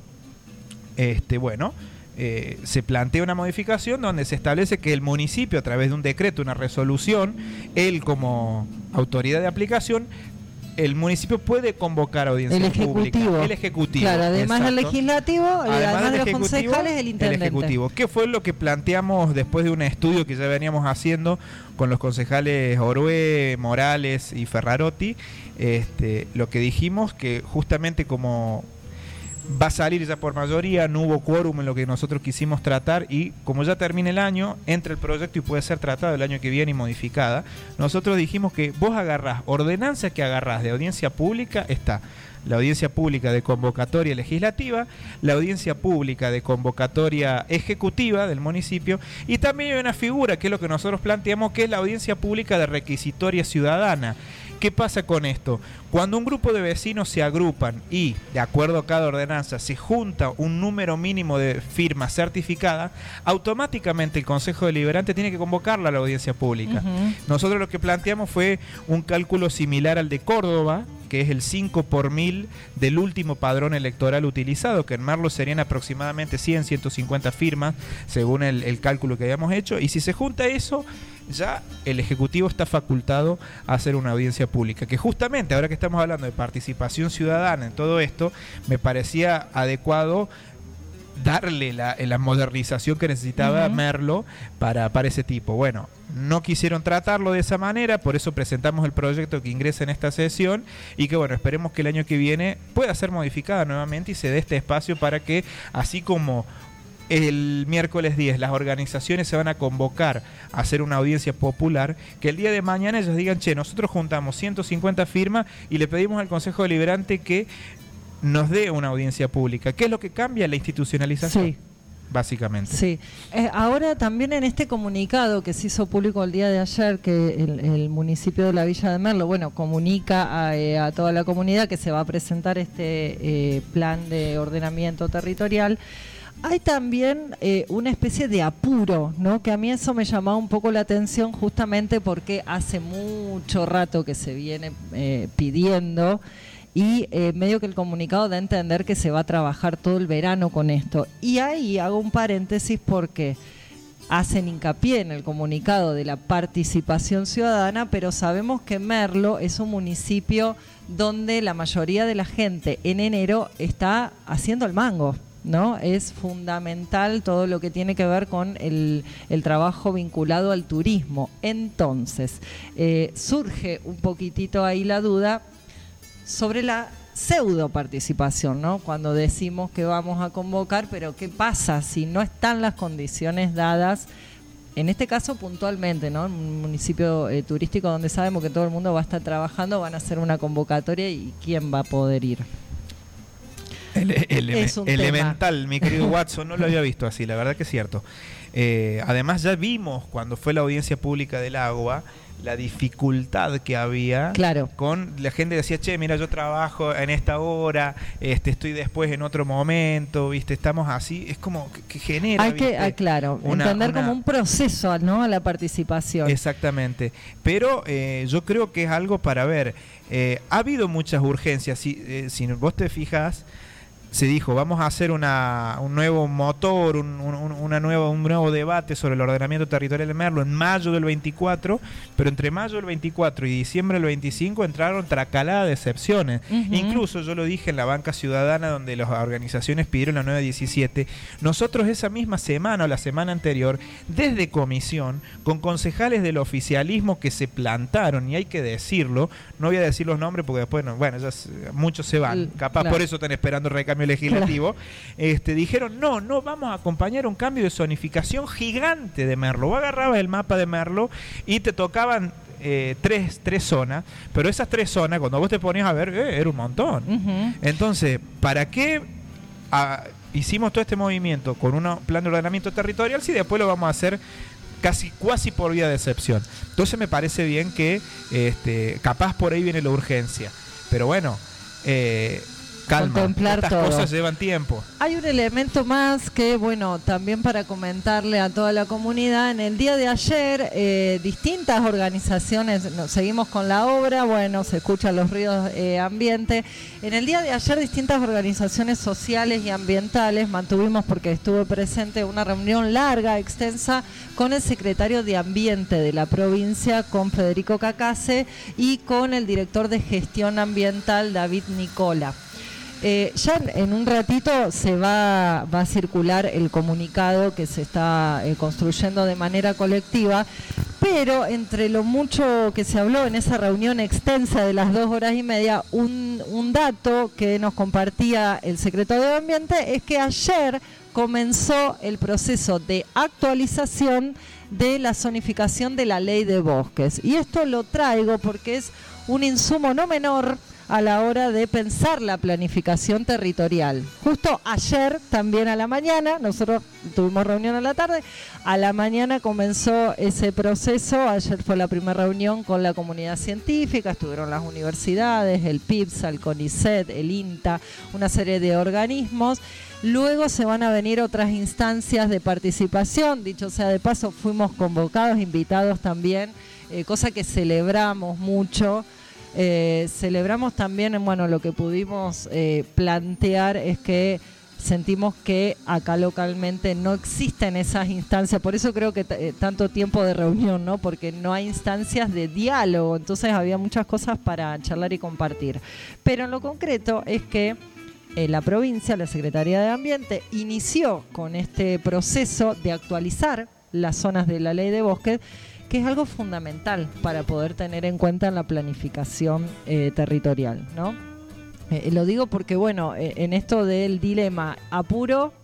este, bueno, eh, se plantea una modificación donde se establece que el municipio, a través de un decreto, una resolución, él como autoridad de aplicación, el municipio puede convocar audiencias el ejecutivo. públicas. El ejecutivo. Claro, además exacto. del legislativo, además, además de del los concejales, el intendente. El ejecutivo. ¿Qué fue lo que planteamos después de un estudio que ya veníamos haciendo con los concejales Orué, Morales y Ferrarotti? Este, lo que dijimos que justamente como va a salir ya por mayoría, no hubo quórum en lo que nosotros quisimos tratar, y como ya termina el año, entra el proyecto y puede ser tratado el año que viene y modificada. Nosotros dijimos que vos agarrás, ordenanza que agarrás de audiencia pública, está la audiencia pública de convocatoria legislativa, la audiencia pública de convocatoria ejecutiva del municipio, y también hay una figura que es lo que nosotros planteamos, que es la audiencia pública de requisitoria ciudadana. ¿Qué pasa con esto? Cuando un grupo de vecinos se agrupan y, de acuerdo a cada ordenanza, se junta un número mínimo de firmas certificadas, automáticamente el Consejo Deliberante tiene que convocarla a la audiencia pública. Uh-huh. Nosotros lo que planteamos fue un cálculo similar al de Córdoba, que es el cinco por mil del último padrón electoral utilizado, que en Merlo serían aproximadamente cien, ciento cincuenta firmas, según el, el cálculo que habíamos hecho, y si se junta eso, ya el Ejecutivo está facultado a hacer una audiencia pública, que justamente ahora que estamos hablando de participación ciudadana en todo esto, me parecía adecuado darle la, la modernización que necesitaba uh-huh. Merlo para, para ese tipo. Bueno, no quisieron tratarlo de esa manera, por eso presentamos el proyecto que ingresa en esta sesión y que, bueno, esperemos que el año que viene pueda ser modificada nuevamente y se dé este espacio para que, así como el miércoles diez las organizaciones se van a convocar a hacer una audiencia popular, que el día de mañana ellos digan, che, nosotros juntamos ciento cincuenta firmas y le pedimos al Consejo Deliberante que nos dé una audiencia pública. ¿Qué es lo que cambia? La institucionalización. Sí. Básicamente. Sí. Eh, ahora también en este comunicado que se hizo público el día de ayer, que el, el municipio de la Villa de Merlo, bueno, comunica a, eh, a toda la comunidad que se va a presentar este eh, plan de ordenamiento territorial. Hay también eh, una especie de apuro, ¿no? Que a mí eso me llamaba un poco la atención, justamente porque hace mucho rato que se viene eh, pidiendo, y eh, medio que el comunicado da a entender que se va a trabajar todo el verano con esto. Y ahí hago un paréntesis porque hacen hincapié en el comunicado de la participación ciudadana, pero sabemos que Merlo es un municipio donde la mayoría de la gente en enero está haciendo el mango, ¿no? Es fundamental todo lo que tiene que ver con el, el trabajo vinculado al turismo. Entonces, eh, surge un poquitito ahí la duda sobre la pseudo participación, ¿no? Cuando decimos que vamos a convocar, pero ¿qué pasa si no están las condiciones dadas? En este caso puntualmente, ¿no? En un municipio eh, turístico donde sabemos que todo el mundo va a estar trabajando, van a hacer una convocatoria y ¿quién va a poder ir? El, el, es un elemental, tema. Mi querido Watson, no lo había visto así, la verdad que es cierto. Eh, además ya vimos cuando fue la audiencia pública del agua la dificultad que había, claro, con la gente decía, che, mira, yo trabajo en esta hora, este, estoy después en otro momento, viste, estamos así, es como que, que genera, hay que, ah, claro, una, entender una, como un proceso, ¿no? A la participación. Exactamente, pero eh, yo creo que es algo para ver. Eh, ha habido muchas urgencias, si, eh, si vos te fijas, se dijo, vamos a hacer una, un nuevo motor, un, un, una nueva, un nuevo debate sobre el ordenamiento territorial de Merlo en mayo del veinticuatro, pero entre mayo del veinticuatro y diciembre del veinticinco entraron tracalada de excepciones. Uh-huh. Incluso yo lo dije en la banca ciudadana, donde las organizaciones pidieron la nueva diecisiete. Nosotros esa misma semana o la semana anterior, desde comisión, con concejales del oficialismo que se plantaron, y hay que decirlo, no voy a decir los nombres porque después, no, bueno, ya muchos se van, capaz claro. Por eso están esperando el recambio legislativo, claro. este, dijeron, no, no vamos a acompañar un cambio de zonificación gigante de Merlo. Vos agarrabas el mapa de Merlo y te tocaban eh, tres, tres zonas, pero esas tres zonas, cuando vos te ponías a ver, eh, era un montón. Uh-huh. Entonces, ¿para qué a, hicimos todo este movimiento con un plan de ordenamiento territorial si después lo vamos a hacer casi cuasi por vía de excepción. Entonces me parece bien que este, capaz por ahí viene la urgencia. Pero bueno, eh, calma, contemplar estas todo. cosas llevan tiempo. Hay un elemento más que, bueno, también para comentarle a toda la comunidad. En el día de ayer, eh, distintas organizaciones, no, seguimos con la obra, bueno, se escuchan los ruidos eh, ambiente. En el día de ayer, distintas organizaciones sociales y ambientales mantuvimos, porque estuve presente, una reunión larga, extensa, con el secretario de Ambiente de la provincia, con Federico Cacase, y con el director de Gestión Ambiental, David Nicola. Eh, ya en un ratito se va, va a circular el comunicado que se está eh, construyendo de manera colectiva, pero entre lo mucho que se habló en esa reunión extensa de las dos horas y media, un, un dato que nos compartía el secretario de Ambiente es que ayer comenzó el proceso de actualización de la zonificación de la ley de bosques. Y esto lo traigo porque es un insumo no menor a la hora de pensar la planificación territorial. Justo ayer, también a la mañana, nosotros tuvimos reunión a la tarde, a la mañana comenzó ese proceso. Ayer fue la primera reunión con la comunidad científica, estuvieron las universidades, el PIBSA, el CONICET, el INTA, una serie de organismos. Luego se van a venir otras instancias de participación, dicho sea de paso, fuimos convocados, invitados también, eh, cosa que celebramos mucho. Eh, celebramos también, bueno, lo que pudimos eh, plantear es que sentimos que acá localmente no existen esas instancias, por eso creo que t- tanto tiempo de reunión, ¿no? Porque no hay instancias de diálogo, entonces había muchas cosas para charlar y compartir. Pero en lo concreto es que eh, la provincia, la Secretaría de Ambiente, inició con este proceso de actualizar las zonas de la ley de bosques, que es algo fundamental para poder tener en cuenta en la planificación eh, territorial, ¿no? Eh, lo digo porque, bueno, eh, en esto del dilema, apuro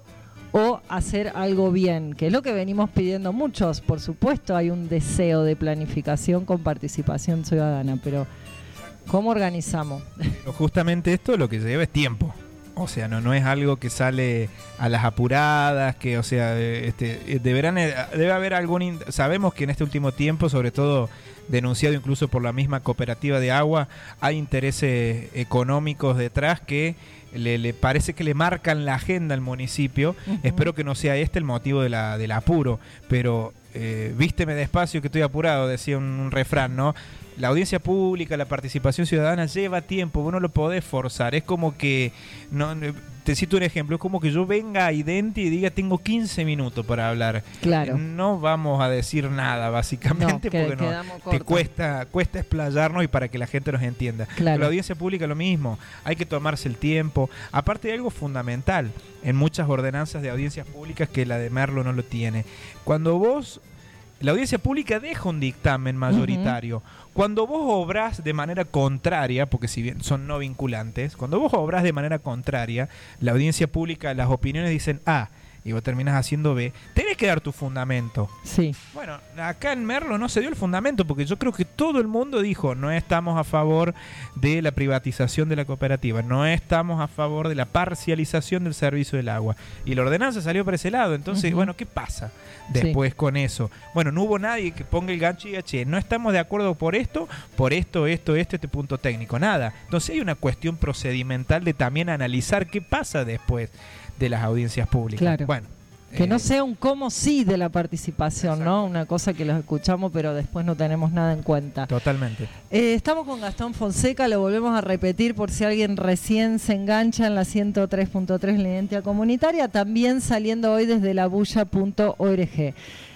o hacer algo bien, que es lo que venimos pidiendo muchos. Por supuesto hay un deseo de planificación con participación ciudadana, pero ¿cómo organizamos? Pero justamente esto lo que lleva es tiempo. O sea, no, no es algo que sale a las apuradas, que, o sea, este, deberán, debe haber algún... Sabemos que en este último tiempo, sobre todo denunciado incluso por la misma cooperativa de agua, hay intereses económicos detrás que le, le parece que le marcan la agenda al municipio. Uh-huh. Espero que no sea este el motivo de la, del apuro, pero eh, vísteme despacio que estoy apurado, decía un, un refrán, ¿no? La audiencia pública, la participación ciudadana lleva tiempo, vos no lo podés forzar. Es como que, no, te cito un ejemplo, es como que yo venga a Identi y diga tengo quince minutos para hablar. Claro. No vamos a decir nada, básicamente, no, que, porque no, te cuesta, cuesta explayarnos y para que la gente nos entienda. Claro. La audiencia pública lo mismo, hay que tomarse el tiempo. Aparte de algo fundamental en muchas ordenanzas de audiencias públicas que la de Merlo no lo tiene. Cuando vos... La audiencia pública deja un dictamen mayoritario. Uh-huh. Cuando vos obrás de manera contraria, porque si bien son no vinculantes, cuando vos obrás de manera contraria, la audiencia pública, las opiniones dicen A y vos terminás haciendo B, tenés que dar tu fundamento. Sí. Bueno, acá en Merlo no se dio el fundamento porque yo creo que todo el mundo dijo no estamos a favor de la privatización de la cooperativa, no estamos a favor de la parcialización del servicio del agua. Y la ordenanza salió por ese lado. Entonces, uh-huh. bueno, ¿qué pasa después sí. con eso? Bueno, no hubo nadie que ponga el gancho y diga, che, no estamos de acuerdo por esto, por esto, esto, esto, este punto técnico. Nada. Entonces hay una cuestión procedimental de también analizar qué pasa después de las audiencias públicas. Claro. Bueno, que eh, no sea un cómo sí de la participación, exacto. ¿no? Una cosa que los escuchamos pero después no tenemos nada en cuenta. Totalmente. Eh, estamos con Gastón Fonseca, lo volvemos a repetir por si alguien recién se engancha en la ciento tres punto tres, la identidad comunitaria, también saliendo hoy desde la bulla punto org.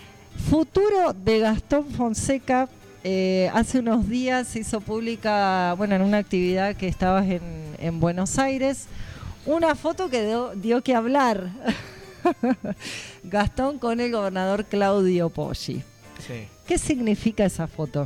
Futuro de Gastón Fonseca. Eh, hace unos días se hizo pública, bueno, en una actividad que estabas en, en Buenos Aires, una foto que dio, dio que hablar. Gastón con el gobernador Claudio Poggi. Sí. ¿Qué significa esa foto?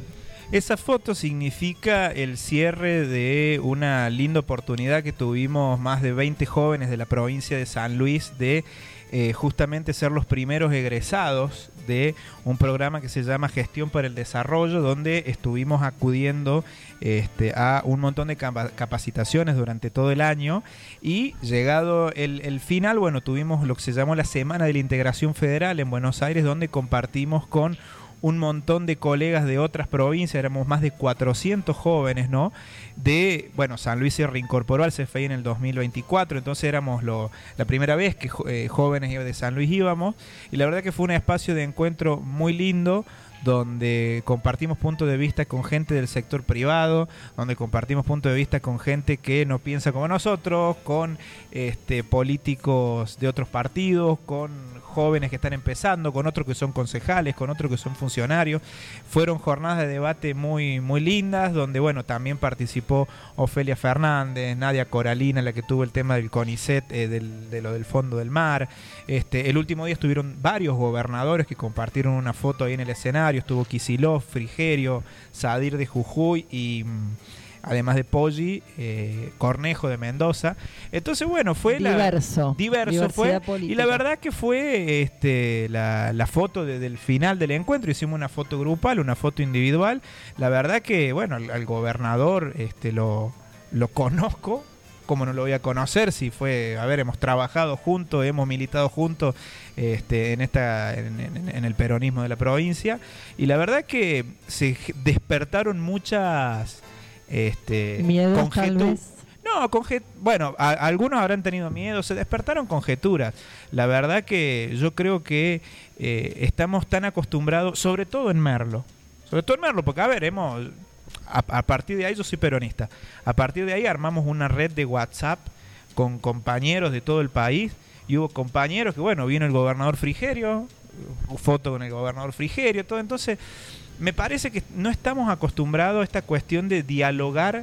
Esa foto significa el cierre de una linda oportunidad que tuvimos más de veinte jóvenes de la provincia de San Luis de eh, justamente ser los primeros egresados de un programa que se llama Gestión para el Desarrollo, donde estuvimos acudiendo este, a un montón de capacitaciones durante todo el año, y llegado el, el final, bueno, tuvimos lo que se llamó la Semana de la Integración Federal en Buenos Aires, donde compartimos con un montón de colegas de otras provincias, éramos más de cuatrocientos jóvenes, ¿no? De, bueno, San Luis se reincorporó al C F I en el dos mil veinticuatro, entonces éramos lo, la primera vez que eh, jóvenes de San Luis íbamos, y la verdad que fue un espacio de encuentro muy lindo, donde compartimos puntos de vista con gente del sector privado, donde compartimos puntos de vista con gente que no piensa como nosotros, con este, políticos de otros partidos, con jóvenes que están empezando, con otros que son concejales, con otros que son funcionarios. Fueron jornadas de debate muy, muy lindas, donde bueno, también participó Ofelia Fernández, Nadia Coralina, la que tuvo el tema del CONICET, eh, del, de lo del Fondo del Mar. Este, el último día estuvieron varios gobernadores que compartieron una foto ahí en el escenario. Estuvo Kicillof, Frigerio, Sadir de Jujuy y además de Poggi, eh, Cornejo de Mendoza. Entonces, bueno, fue diverso, la diverso fue política. Y la verdad que fue este, la, la foto de, del final del encuentro. Hicimos una foto grupal, una foto individual. La verdad que, bueno, al, al gobernador este, lo, lo conozco. ¿Cómo no lo voy a conocer? Si fue, a ver, hemos trabajado juntos, hemos militado juntos este, en esta, en, en, en el peronismo de la provincia, y la verdad que se despertaron muchas este, conjeturas. No, conjet bueno, a, algunos habrán tenido miedo, se despertaron conjeturas. La verdad que yo creo que eh, estamos tan acostumbrados, sobre todo en Merlo, sobre todo en Merlo, porque a ver, hemos... A, a partir de ahí, yo soy peronista, a partir de ahí armamos una red de WhatsApp con compañeros de todo el país, y hubo compañeros que, bueno, vino el gobernador Frigerio, foto con el gobernador Frigerio, todo. Entonces me parece que no estamos acostumbrados a esta cuestión de dialogar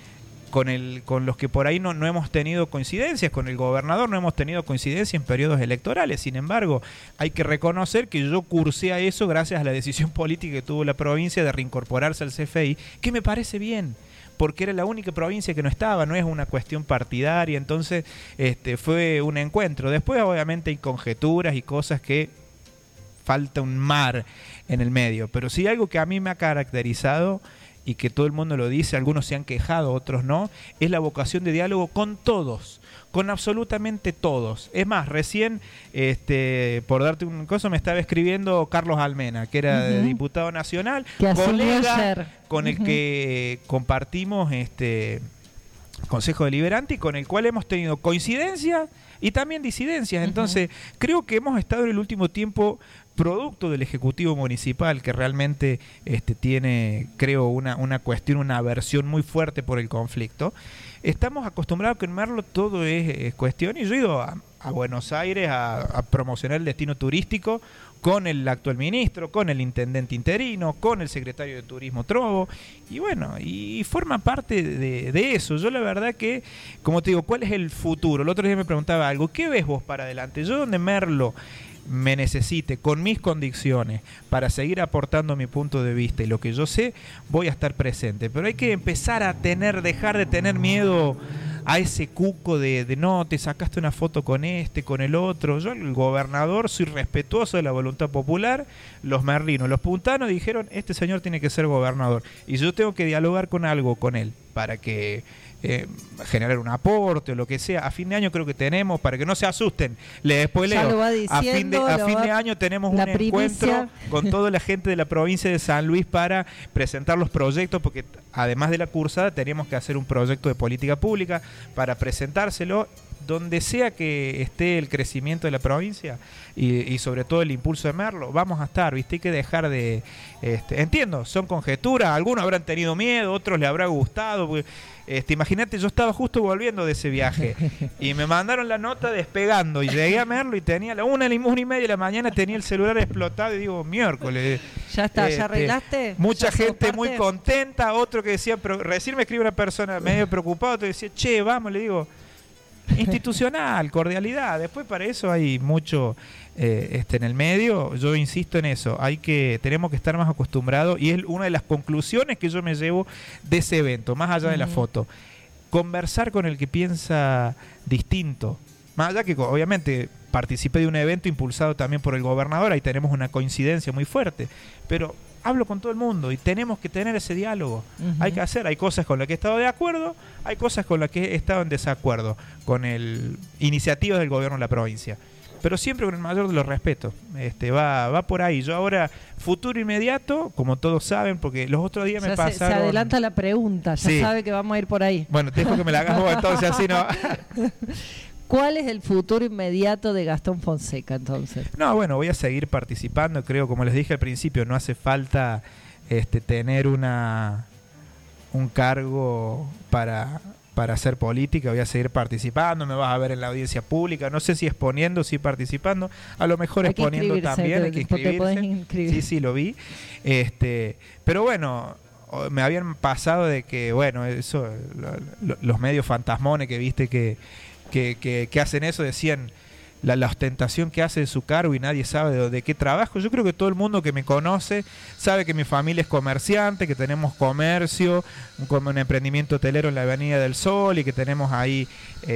con el con los que por ahí no, no hemos tenido coincidencias, con el gobernador no hemos tenido coincidencia en periodos electorales. Sin embargo, hay que reconocer que yo cursé a eso gracias a la decisión política que tuvo la provincia de reincorporarse al C F I, que me parece bien, porque era la única provincia que no estaba, no es una cuestión partidaria. Entonces este fue un encuentro. Después obviamente hay conjeturas y cosas que falta un mar en el medio, pero sí algo que a mí me ha caracterizado y que todo el mundo lo dice, algunos se han quejado, otros no, es la vocación de diálogo con todos, con absolutamente todos. Es más, recién, este, por darte un cosa, me estaba escribiendo Carlos Almena, que era uh-huh. diputado nacional, que colega con uh-huh. el que compartimos este Consejo Deliberante y con el cual hemos tenido coincidencias y también disidencias. Uh-huh. Entonces, creo que hemos estado en el último tiempo producto del Ejecutivo Municipal, que realmente este, tiene, creo, una, una cuestión, una aversión muy fuerte por el conflicto. Estamos acostumbrados a que en Merlo todo es, es cuestión, y yo he ido a, a Buenos Aires a, a promocionar el destino turístico con el actual ministro, con el intendente interino, con el secretario de Turismo Trovo, y bueno, y forma parte de, de eso. Yo la verdad que, como te digo, ¿cuál es el futuro? El otro día me preguntaba algo, ¿qué ves vos para adelante? Yo donde Merlo me necesite, con mis condiciones, para seguir aportando mi punto de vista y lo que yo sé, voy a estar presente. Pero hay que empezar a tener, dejar de tener miedo a ese cuco de, de no, te sacaste una foto con este, con el otro. Yo, el gobernador, soy respetuoso de la voluntad popular. Los merlinos, los puntanos dijeron, este señor tiene que ser gobernador, y yo tengo que dialogar con algo con él para que eh, generar un aporte o lo que sea. A fin de año creo que tenemos, para que no se asusten, les spoileo, a fin de, a fin de año tenemos un primicia. encuentro con toda la gente de la provincia de San Luis para presentar los proyectos, porque además de la cursada teníamos que hacer un proyecto de política pública para presentárselo donde sea que esté el crecimiento de la provincia y, y sobre todo el impulso de Merlo. Vamos a estar, ¿viste? Hay que dejar de... Este, entiendo, son conjeturas, algunos habrán tenido miedo, otros les habrá gustado. Porque, este, imagínate, yo estaba justo volviendo de ese viaje y me mandaron la nota despegando y llegué a Merlo y tenía la una, una y media de la mañana, tenía el celular explotado y digo, miércoles. Ya está, este, ¿ya arreglaste? Mucha ¿Ya gente muy contenta, otro que decía, pero recién me escribe una persona medio preocupado, te decía, che, vamos, le digo... institucional, cordialidad. Después para eso hay mucho eh, este, en el medio. Yo insisto en eso. Hay que, tenemos que estar más acostumbrados y es una de las conclusiones que yo me llevo de ese evento, más allá uh-huh. de la foto. Conversar con el que piensa distinto. Más allá que obviamente participé de un evento impulsado también por el gobernador, ahí tenemos una coincidencia muy fuerte, pero hablo con todo el mundo y tenemos que tener ese diálogo. Uh-huh. Hay que hacer, hay cosas con las que he estado de acuerdo, hay cosas con las que he estado en desacuerdo con el iniciativas del gobierno de la provincia, pero siempre con el mayor de los respetos. Este, va, va por ahí. Yo ahora, futuro inmediato, como todos saben, porque los otros días ya me se, pasaron... Se adelanta la pregunta, ya sí. sabe que vamos a ir por ahí. Bueno, dejo que me la hagas vos entonces, así no... ¿Cuál es el futuro inmediato de Gastón Fonseca entonces? No, bueno, voy a seguir participando. Creo, como les dije al principio, no hace falta este, tener una un cargo para, para hacer política. Voy a seguir participando. Me vas a ver en la audiencia pública. No sé si exponiendo, si participando. A lo mejor hay exponiendo también. Hay que inscribirse. Sí, sí, lo vi. Este, pero bueno, me habían pasado de que, bueno, eso, lo, lo, los medios fantasmones que viste que Que, que, que hacen eso, decían la, la ostentación que hace de su cargo y nadie sabe de, de qué trabajo. Yo creo que todo el mundo que me conoce sabe que mi familia es comerciante, que tenemos comercio, un, un emprendimiento hotelero en la Avenida del Sol y que tenemos ahí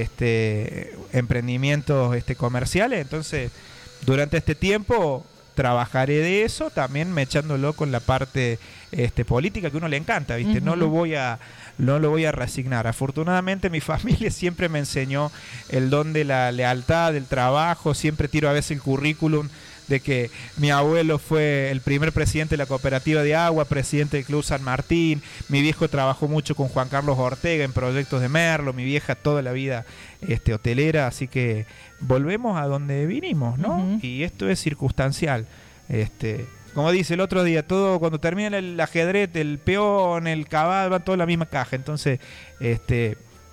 este, emprendimientos este, comerciales. Entonces, durante este tiempo trabajaré de eso, también me echándolo con la parte este, política que a uno le encanta, ¿viste? Uh-huh. No lo voy a no lo voy a resignar. Afortunadamente mi familia siempre me enseñó el don de la lealtad, del trabajo. Siempre tiro a veces el currículum de que mi abuelo fue el primer presidente de la cooperativa de agua, presidente del Club San Martín. Mi viejo trabajó mucho con Juan Carlos Ortega en proyectos de Merlo. Mi vieja toda la vida este, hotelera. Así que volvemos a donde vinimos, ¿no? Uh-huh. Y esto es circunstancial. Este, como dice el otro día, todo cuando termina el ajedrez, el peón, el caballo, van todos en la misma caja. Entonces, este...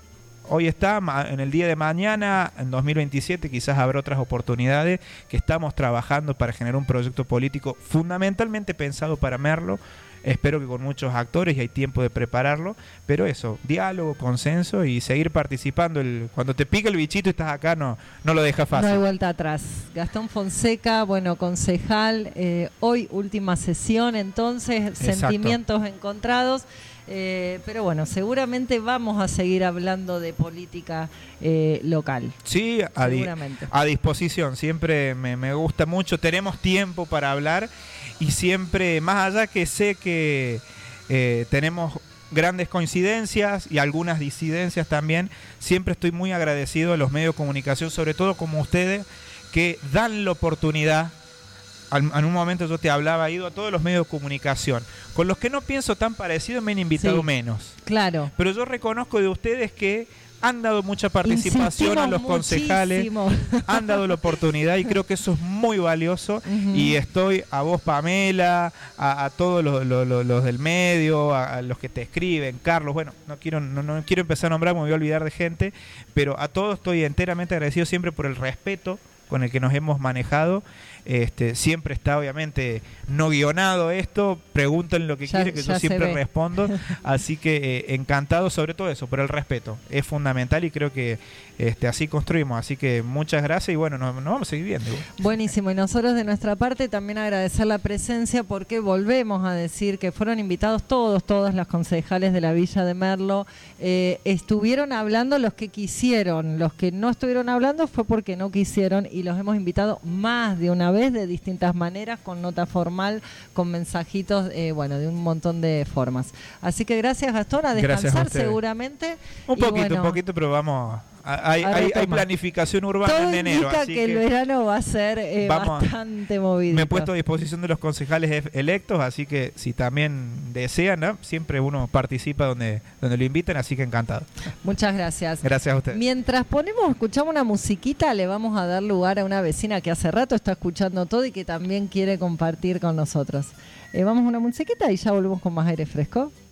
hoy está, en el día de mañana, en dos mil veintisiete, quizás habrá otras oportunidades que estamos trabajando para generar un proyecto político fundamentalmente pensado para Merlo. Espero que con muchos actores y hay tiempo de prepararlo, pero eso, diálogo, consenso y seguir participando. El, cuando te pica el bichito y estás acá, no, no lo deja fácil. No hay vuelta atrás. Gastón Fonseca, bueno, concejal, eh, hoy última sesión, entonces, exacto. Sentimientos encontrados. Eh, pero bueno, seguramente vamos a seguir hablando de política eh, local. Sí, a, di a disposición. Siempre me, me gusta mucho. Tenemos tiempo para hablar y siempre, más allá que sé que eh, tenemos grandes coincidencias y algunas disidencias también, siempre estoy muy agradecido a los medios de comunicación, sobre todo como ustedes, que dan la oportunidad. En un momento yo te hablaba, he ido a todos los medios de comunicación. Con los que no pienso tan parecido me han invitado sí, menos. Claro. Pero yo reconozco de ustedes que han dado mucha participación Insistimos a los muchísimo. concejales, han dado la oportunidad y creo que eso es muy valioso. Uh-huh. Y estoy a vos, Pamela, a, a todos los, los, los, los del medio, a, a los que te escriben, Carlos, bueno, no quiero, no, no quiero empezar a nombrar, me voy a olvidar de gente, pero a todos estoy enteramente agradecido siempre por el respeto con el que nos hemos manejado. Este, siempre está obviamente no guionado esto, pregunten lo que quieren que yo siempre respondo, así que eh, encantado sobre todo eso, por el respeto, es fundamental y creo que este, así construimos, así que muchas gracias y bueno, nos, nos vamos a seguir viendo. Buenísimo, y nosotros de nuestra parte también agradecer la presencia porque volvemos a decir que fueron invitados todos, todas las concejales de la Villa de Merlo, eh, estuvieron hablando los que quisieron, los que no estuvieron hablando fue porque no quisieron y los hemos invitado más de una vez de distintas maneras, con nota formal, con mensajitos, eh, bueno, de un montón de formas. Así que gracias, Gastón, a descansar seguramente. Un poquito, bueno, un poquito, pero vamos... Hay, hay, hay planificación urbana Todo en enero. Indica así que, que el verano va a ser eh, bastante movido. Me he puesto a disposición de los concejales electos, así que si también desean, ¿no? Siempre uno participa donde, donde lo inviten, así que encantado. Muchas gracias. Gracias a ustedes. Mientras ponemos, escuchamos una musiquita, le vamos a dar lugar a una vecina que hace rato está escuchando todo y que también quiere compartir con nosotros. Eh, vamos a una musiquita y ya volvemos con más aire fresco.